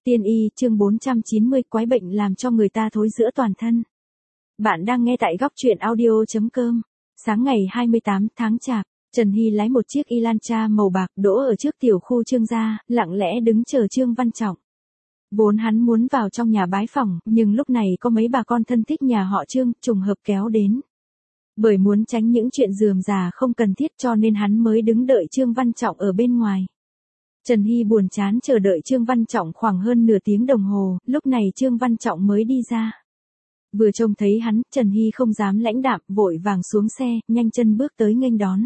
Tiên y chương 490 quái bệnh làm cho người ta thối rữa toàn thân. Bạn đang nghe tại góc truyện audio.com. Sáng ngày 28 tháng Chạp, Trần Hy lái một chiếc Elantra màu bạc đỗ ở trước tiểu khu Trương gia, lặng lẽ đứng chờ Trương Văn Trọng. Vốn hắn muốn vào trong nhà bái phỏng, nhưng lúc này có mấy bà con thân thích nhà họ Trương trùng hợp kéo đến. Bởi muốn tránh những chuyện rườm rà không cần thiết cho nên hắn mới đứng đợi Trương Văn Trọng ở bên ngoài. Trần Hy buồn chán chờ đợi Trương Văn Trọng khoảng hơn nửa tiếng đồng hồ, lúc này Trương Văn Trọng mới đi ra. Vừa trông thấy hắn, Trần Hy không dám lãnh đạm, vội vàng xuống xe, nhanh chân bước tới nghênh đón.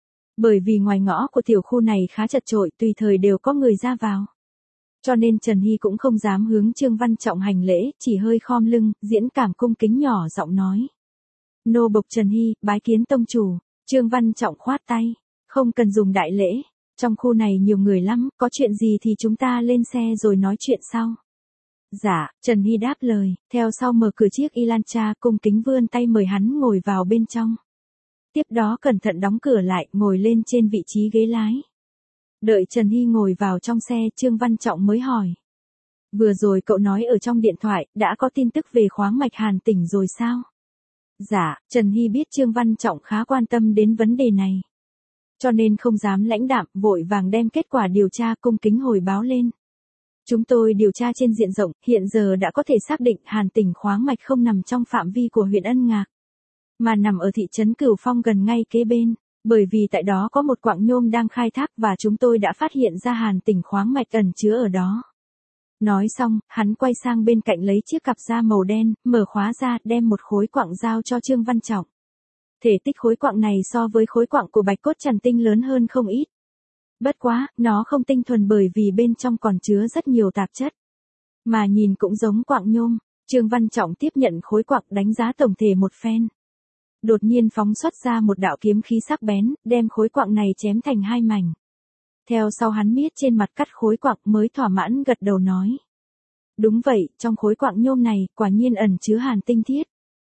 Bởi vì ngoài ngõ của tiểu khu này khá chật chội, tùy thời đều có người ra vào. Cho nên Trần Hy cũng không dám hướng Trương Văn Trọng hành lễ, chỉ hơi khom lưng, diễn cảm cung kính nhỏ giọng nói. Nô bộc Trần Hy, bái kiến tông chủ. Trương Văn Trọng khoát tay, không cần dùng đại lễ. Trong khu này nhiều người lắm, có chuyện gì thì chúng ta lên xe rồi nói chuyện sau. Dạ, Trần Hy đáp lời, theo sau mở cửa chiếc Elantra cung kính vươn tay mời hắn ngồi vào bên trong. Tiếp đó cẩn thận đóng cửa lại, ngồi lên trên vị trí ghế lái. Đợi Trần Hy ngồi vào trong xe, Trương Văn Trọng mới hỏi. Vừa rồi cậu nói ở trong điện thoại, đã có tin tức về khoáng mạch Hàn Tỉnh rồi sao? Dạ, Trần Hy biết Trương Văn Trọng khá quan tâm đến vấn đề này. Cho nên không dám lãnh đạm, vội vàng đem kết quả điều tra cung kính hồi báo lên. Chúng tôi điều tra trên diện rộng, hiện giờ đã có thể xác định Hàn Tỉnh khoáng mạch không nằm trong phạm vi của huyện Ân Ngạc, mà nằm ở thị trấn Cửu Phong gần ngay kế bên, bởi vì tại đó có một quặng nhôm đang khai thác và chúng tôi đã phát hiện ra Hàn Tỉnh khoáng mạch ẩn chứa ở đó. Nói xong, hắn quay sang bên cạnh lấy chiếc cặp da màu đen, mở khóa ra, đem một khối quặng giao cho Trương Văn Trọng. Thể tích khối quặng này so với khối quặng của bạch cốt trần tinh lớn hơn không ít. Bất quá, nó không tinh thuần bởi vì bên trong còn chứa rất nhiều tạp chất. Mà nhìn cũng giống quặng nhôm. Trương Văn Trọng tiếp nhận khối quặng đánh giá tổng thể một phen. Đột nhiên phóng xuất ra một đạo kiếm khí sắc bén, đem khối quặng này chém thành hai mảnh. Theo sau hắn miết trên mặt cắt khối quặng mới thỏa mãn gật đầu nói. Đúng vậy, trong khối quặng nhôm này, quả nhiên ẩn chứa hàn tinh thiết.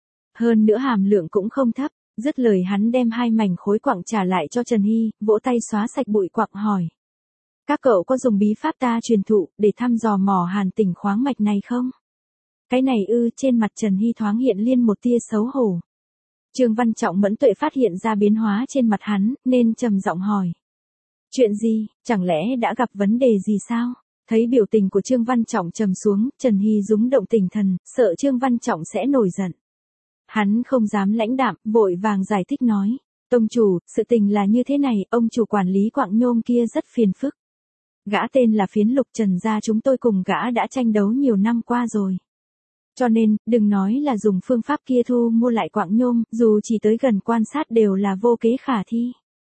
Hơn nữa hàm lượng cũng không thấp. Dứt lời hắn đem hai mảnh khối quặng trả lại cho Trần Hy, vỗ tay xóa sạch bụi quặng hỏi. Các cậu có dùng bí pháp ta truyền thụ, để thăm dò mỏ Hàn Tỉnh khoáng mạch này không? Cái này trên mặt Trần Hy thoáng hiện liên một tia xấu hổ. Trương Văn Trọng mẫn tuệ phát hiện ra biến hóa trên mặt hắn, nên trầm giọng hỏi. Chuyện gì, chẳng lẽ đã gặp vấn đề gì sao? Thấy biểu tình của Trương Văn Trọng trầm xuống, Trần Hy rúng động tinh thần, sợ Trương Văn Trọng sẽ nổi giận. Hắn không dám lãnh đạm, vội vàng giải thích nói. Tông chủ, sự tình là như thế này, ông chủ quản lý quặng nhôm kia rất phiền phức. Gã tên là Phiến Lục Trần gia chúng tôi cùng gã đã tranh đấu nhiều năm qua rồi. Cho nên, đừng nói là dùng phương pháp kia thu mua lại quặng nhôm, dù chỉ tới gần quan sát đều là vô kế khả thi.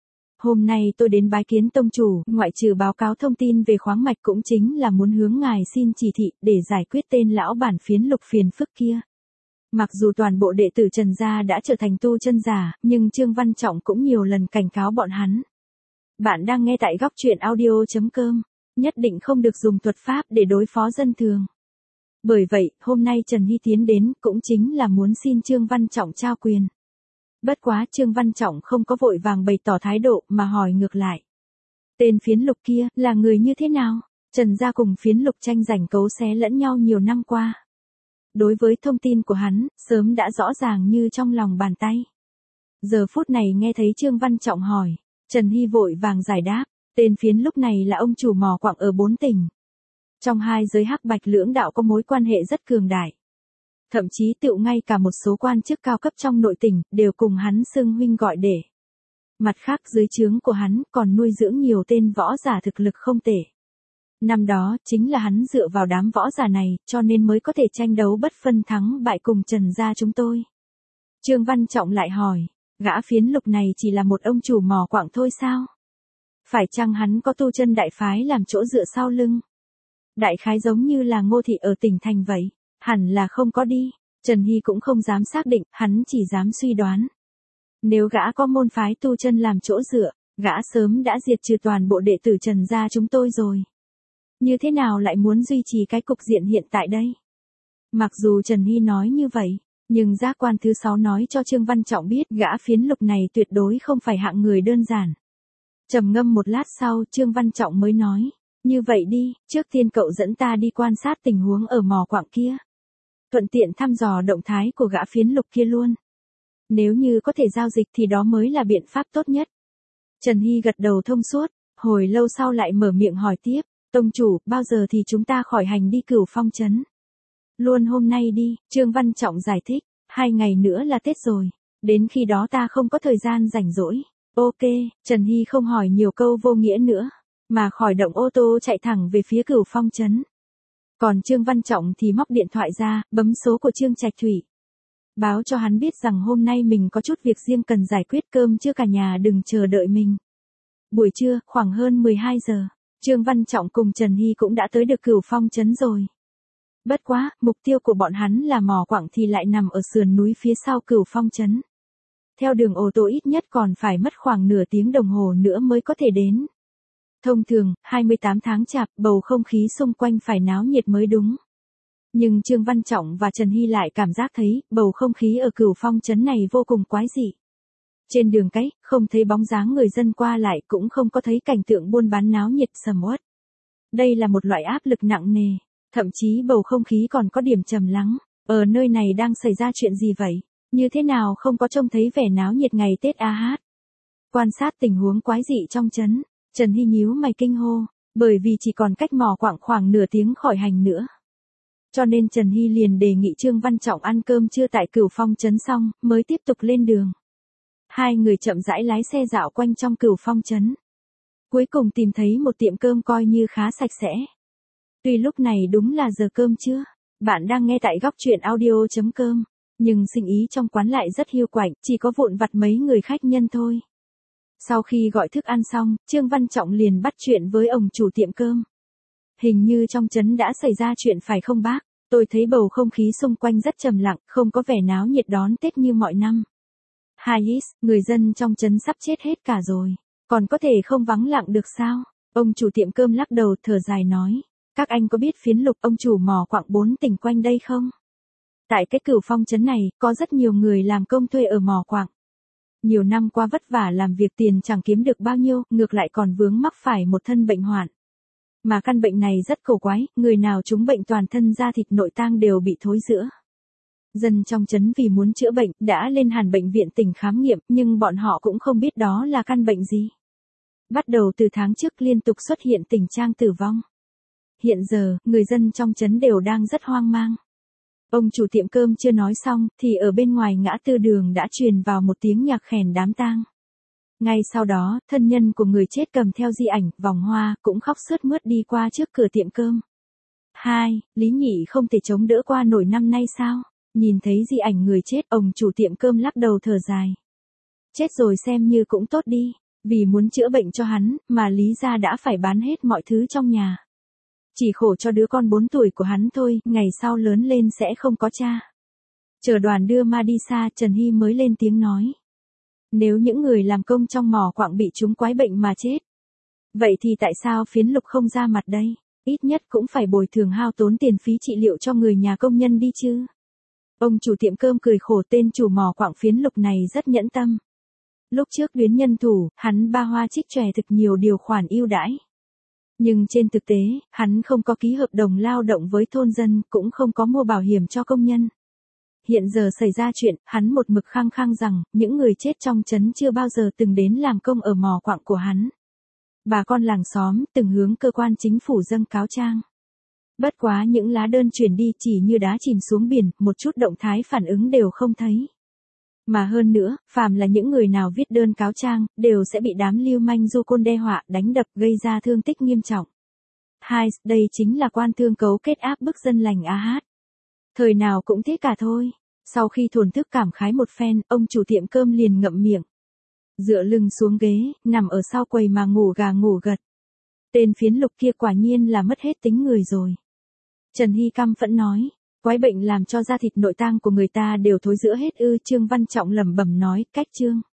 Hôm nay tôi đến bái kiến tông chủ, ngoại trừ báo cáo thông tin về khoáng mạch cũng chính là muốn hướng ngài xin chỉ thị để giải quyết tên lão bản Phiến Lục phiền phức kia. Mặc dù toàn bộ đệ tử Trần gia đã trở thành tu chân giả, nhưng Trương Văn Trọng cũng nhiều lần cảnh cáo bọn hắn. Bạn đang nghe tại góc truyện audio.com, nhất định không được dùng thuật pháp để đối phó dân thường. Bởi vậy, hôm nay Trần Hy tiến đến cũng chính là muốn xin Trương Văn Trọng trao quyền. Bất quá Trương Văn Trọng không có vội vàng bày tỏ thái độ mà hỏi ngược lại. Tên Phiến Lục kia là người như thế nào? Trần gia cùng Phiến Lục tranh giành cấu xé lẫn nhau nhiều năm qua. Đối với thông tin của hắn, sớm đã rõ ràng như trong lòng bàn tay. Giờ phút này nghe thấy Trương Văn Trọng hỏi, Trần Hy vội vàng giải đáp, tên Phiến Lục này là ông chủ mỏ quặng ở 4 tỉnh. Trong hai giới hắc bạch lưỡng đạo có mối quan hệ rất cường đại. Thậm chí tựu ngay cả một số quan chức cao cấp trong nội tỉnh, đều cùng hắn xưng huynh gọi đệ. Mặt khác dưới trướng của hắn còn nuôi dưỡng nhiều tên võ giả thực lực không tệ. Năm đó, chính là hắn dựa vào đám võ giả này, cho nên mới có thể tranh đấu bất phân thắng bại cùng Trần gia chúng tôi. Trương Văn Trọng lại hỏi, gã Phiến Lục này chỉ là một ông chủ mỏ quặng thôi sao? Phải chăng hắn có tu chân đại phái làm chỗ dựa sau lưng? Đại khái giống như là Ngô Thị ở tỉnh thành vậy, hẳn là không có đi. Trần Hy cũng không dám xác định, hắn chỉ dám suy đoán. Nếu gã có môn phái tu chân làm chỗ dựa, gã sớm đã diệt trừ toàn bộ đệ tử Trần gia chúng tôi rồi. Như thế nào lại muốn duy trì cái cục diện hiện tại đây? Mặc dù Trần Hy nói như vậy, nhưng giác quan thứ 6 nói cho Trương Văn Trọng biết gã Phiến Lục này tuyệt đối không phải hạng người đơn giản. Trầm ngâm một lát sau, Trương Văn Trọng mới nói, Như vậy đi, trước tiên cậu dẫn ta đi quan sát tình huống ở mỏ quặng kia. Thuận tiện thăm dò động thái của gã phiến lục kia luôn. Nếu như có thể giao dịch thì đó mới là biện pháp tốt nhất. Trần Hy gật đầu thông suốt, hồi lâu sau lại mở miệng hỏi tiếp, tông chủ, bao giờ thì chúng ta khỏi hành đi Cửu Phong trấn? Luôn hôm nay đi, Trương Văn Trọng giải thích, 2 ngày nữa là Tết rồi, đến khi đó ta không có thời gian rảnh rỗi. Ok, Trần Hy không hỏi nhiều câu vô nghĩa nữa, mà khởi động ô tô chạy thẳng về phía Cửu Phong trấn. Còn Trương Văn Trọng thì móc điện thoại ra, bấm số của Trương Trạch Thủy. Báo cho hắn biết rằng hôm nay mình có chút việc riêng cần giải quyết, cơm chưa cả nhà đừng chờ đợi mình. Buổi trưa, khoảng hơn 12 giờ, Trương Văn Trọng cùng Trần Hy cũng đã tới được Cửu Phong trấn rồi. Bất quá, mục tiêu của bọn hắn là mỏ quặng thì lại nằm ở sườn núi phía sau Cửu Phong trấn. Theo đường ô tô ít nhất còn phải mất khoảng nửa tiếng đồng hồ nữa mới có thể đến. Thông thường, 28 tháng chạp, bầu không khí xung quanh phải náo nhiệt mới đúng. Nhưng Trương Văn Trọng và Trần Hy lại cảm giác thấy, bầu không khí ở Cửu Phong trấn này vô cùng quái dị. Trên đường cái, không thấy bóng dáng người dân qua lại, cũng không có thấy cảnh tượng buôn bán náo nhiệt sầm uất. Đây là một loại áp lực nặng nề, thậm chí bầu không khí còn có điểm trầm lắng. Ở nơi này đang xảy ra chuyện gì vậy? Như thế nào không có trông thấy vẻ náo nhiệt ngày Tết a hát? Quan sát tình huống quái dị trong trấn, Trần Hy nhíu mày kinh hô, bởi vì chỉ còn cách mỏ quặng khoảng nửa tiếng khỏi hành nữa. Cho nên Trần Hy liền đề nghị Trương Văn Trọng ăn cơm trưa tại Cửu Phong trấn xong, mới tiếp tục lên đường. Hai người chậm rãi lái xe dạo quanh trong Cửu Phong trấn. Cuối cùng tìm thấy một tiệm cơm coi như khá sạch sẽ. Tuy lúc này đúng là giờ cơm trưa, bạn đang nghe tại góc truyện audio.com, nhưng sinh ý trong quán lại rất hiu quạnh, chỉ có vụn vặt mấy người khách nhân thôi. Sau khi gọi thức ăn xong, Trương Văn Trọng liền bắt chuyện với ông chủ tiệm cơm. Hình như trong trấn đã xảy ra chuyện phải không bác? Tôi thấy bầu không khí xung quanh rất trầm lặng, không có vẻ náo nhiệt đón Tết như mọi năm. Hayes, người dân trong trấn sắp chết hết cả rồi, còn có thể không vắng lặng được sao? Ông chủ tiệm cơm lắc đầu thở dài nói, các anh có biết phiến lục ông chủ mỏ quặng 4 tỉnh quanh đây không? Tại cái Cửu Phong trấn này, có rất nhiều người làm công thuê ở mỏ quặng. Nhiều năm qua vất vả làm việc tiền chẳng kiếm được bao nhiêu, ngược lại còn vướng mắc phải một thân bệnh hoạn. Mà căn bệnh này rất cổ quái, người nào trúng bệnh toàn thân da thịt nội tạng đều bị thối rữa. Dân trong trấn vì muốn chữa bệnh, đã lên hẳn bệnh viện tỉnh khám nghiệm, nhưng bọn họ cũng không biết đó là căn bệnh gì. Bắt đầu từ tháng trước liên tục xuất hiện tình trạng tử vong. Hiện giờ, người dân trong trấn đều đang rất hoang mang. Ông chủ tiệm cơm chưa nói xong, thì ở bên ngoài ngã tư đường đã truyền vào một tiếng nhạc khèn đám tang. Ngay sau đó, thân nhân của người chết cầm theo di ảnh, vòng hoa, cũng khóc sướt mướt đi qua trước cửa tiệm cơm. 2. Lý Nhị không thể chống đỡ qua nổi năm nay sao? Nhìn thấy di ảnh người chết, ông chủ tiệm cơm lắc đầu thở dài. Chết rồi xem như cũng tốt đi, vì muốn chữa bệnh cho hắn, mà Lý gia đã phải bán hết mọi thứ trong nhà. Chỉ khổ cho đứa con 4 tuổi của hắn thôi, ngày sau lớn lên sẽ không có cha. Chờ đoàn đưa ma đi xa, Trần Hy mới lên tiếng nói. Nếu những người làm công trong mỏ quặng bị trúng quái bệnh mà chết, vậy thì tại sao phiến lục không ra mặt đây? Ít nhất cũng phải bồi thường hao tốn tiền phí trị liệu cho người nhà công nhân đi chứ. Ông chủ tiệm cơm cười khổ, tên chủ mỏ quặng phiến lục này rất nhẫn tâm. Lúc trước luyến nhân thủ, hắn ba hoa trích chòe thực nhiều điều khoản ưu đãi. Nhưng trên thực tế, hắn không có ký hợp đồng lao động với thôn dân, cũng không có mua bảo hiểm cho công nhân. Hiện giờ xảy ra chuyện, hắn một mực khăng khăng rằng, những người chết trong trấn chưa bao giờ từng đến làm công ở mỏ quặng của hắn. Bà con làng xóm từng hướng cơ quan chính phủ dâng cáo trạng. Bất quá những lá đơn chuyển đi chỉ như đá chìm xuống biển, một chút động thái phản ứng đều không thấy. Mà hơn nữa, phàm là những người nào viết đơn cáo trạng, đều sẽ bị đám lưu manh du côn đe dọa, đánh đập, gây ra thương tích nghiêm trọng. 2. Đây chính là quan thương cấu kết áp bức dân lành a hát. Thời nào cũng thế cả thôi. Sau khi thổn thức cảm khái một phen, ông chủ tiệm cơm liền ngậm miệng. Dựa lưng xuống ghế, nằm ở sau quầy mà ngủ gà ngủ gật. Tên phiến lục kia quả nhiên là mất hết tính người rồi. Trần Hy căm phẫn nói, quái bệnh làm cho da thịt nội tạng của người ta đều thối rữa hết ư? Trương Văn Trọng lẩm bẩm nói, cách Trương.